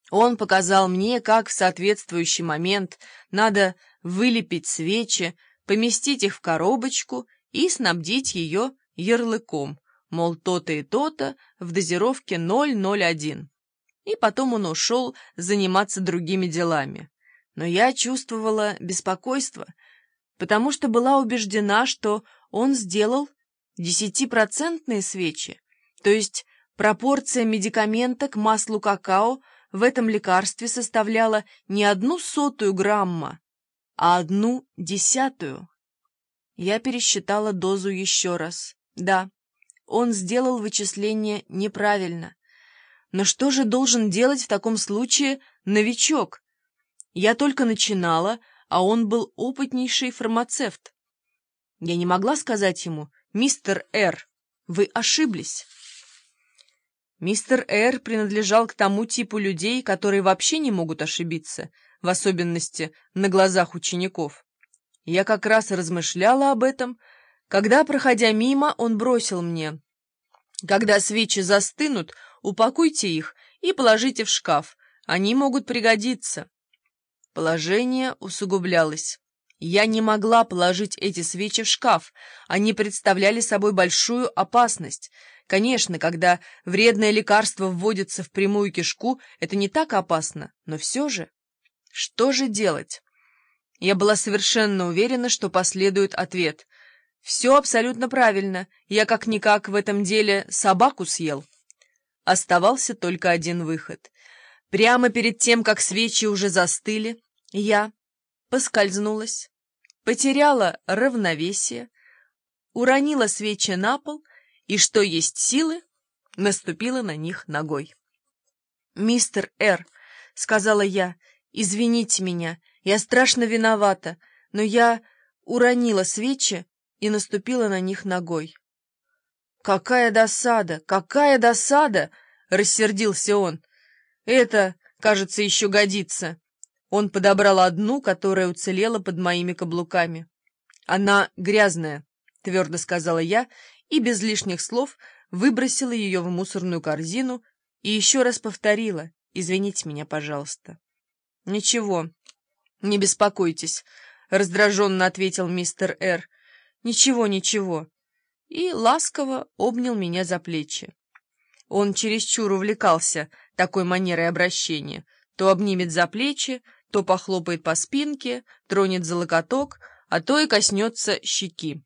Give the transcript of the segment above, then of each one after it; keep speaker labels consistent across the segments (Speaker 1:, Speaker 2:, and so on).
Speaker 1: Он показал мне, как в соответствующий момент надо вылепить свечи, поместить их в коробочку и снабдить ее ярлыком, мол, то-то и то-то в дозировке 0,01. И потом он ушел заниматься другими делами. Но я чувствовала беспокойство, потому что была убеждена, что он сделал 10% свечи, то есть пропорция медикамента к маслу какао в этом лекарстве составляла не 1/100 грамма, а 1/10. Я пересчитала дозу еще раз. Да, он сделал вычисление неправильно. Но что же должен делать в таком случае новичок? Я только начинала, а он был опытнейший фармацевт. Я не могла сказать ему: «Мистер Р, вы ошиблись». Мистер Р принадлежал к тому типу людей, которые вообще не могут ошибиться, в особенности на глазах учеников. Я как раз размышляла об этом, когда, проходя мимо, он бросил мне: «Когда свечи застынут, упакуйте их и положите в шкаф, они могут пригодиться». Положение усугублялось. Я не могла положить эти свечи в шкаф, они представляли собой большую опасность. Конечно, когда вредное лекарство вводится в прямую кишку, это не так опасно, но все же. Что же делать? Я была совершенно уверена, что последует ответ: «Все абсолютно правильно, я как-никак в этом деле собаку съел». Оставался только один выход. Прямо перед тем, как свечи уже застыли, я поскользнулась, потеряла равновесие, уронила свечи на пол и, что есть силы, наступила на них ногой. «Мистер Р, — сказала я, — извините меня, я страшно виновата, но я уронила свечи и наступила на них ногой». «Какая досада! Какая досада!» — рассердился он. «Это, кажется, еще годится». Он подобрал одну, которая уцелела под моими каблуками. «Она грязная», — твердо сказала я, и без лишних слов выбросила ее в мусорную корзину и еще раз повторила: «Извините меня, пожалуйста». «Ничего, не беспокойтесь», — раздраженно ответил мистер Р. «Ничего, ничего», и ласково обнял меня за плечи. Он чересчур увлекался такой манерой обращения. То обнимет за плечи, то похлопает по спинке, тронет за локоток, а то и коснется щеки.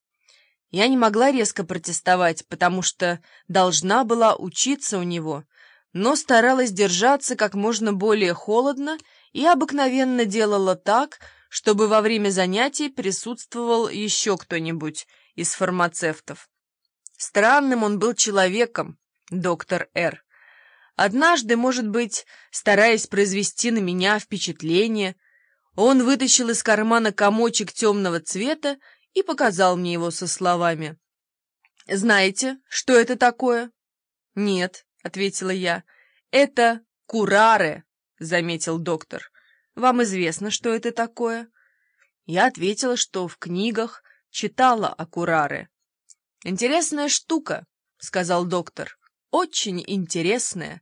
Speaker 1: Я не могла резко протестовать, потому что должна была учиться у него, но старалась держаться как можно более холодно и обыкновенно делала так, чтобы во время занятий присутствовал еще кто-нибудь из фармацевтов. Странным он был человеком, доктор Р. Однажды, может быть, стараясь произвести на меня впечатление, он вытащил из кармана комочек темного цвета и показал мне его со словами: «Знаете, что это такое?» «Нет», — ответила я. «Это кураре», — заметил доктор. «Вам известно, что это такое?» Я ответила, что в книгах читала о кураре. «Интересная штука», — сказал доктор. «Очень интересная.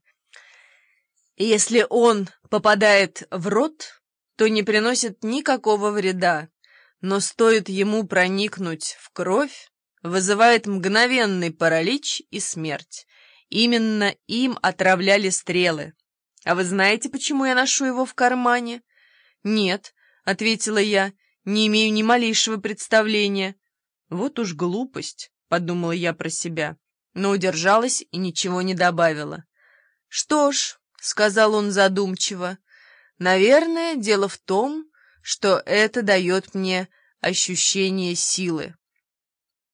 Speaker 1: Если он попадает в рот, то не приносит никакого вреда, но стоит ему проникнуть в кровь, вызывает мгновенный паралич и смерть. Именно им отравляли стрелы. А вы знаете, почему я ношу его в кармане?» «Нет», — ответила я, — «не имею ни малейшего представления». «Вот уж глупость», — подумала я про себя, но удержалась и ничего не добавила. «Что ж», — сказал он задумчиво, — «наверное, дело в том, что это дает мне ощущение силы».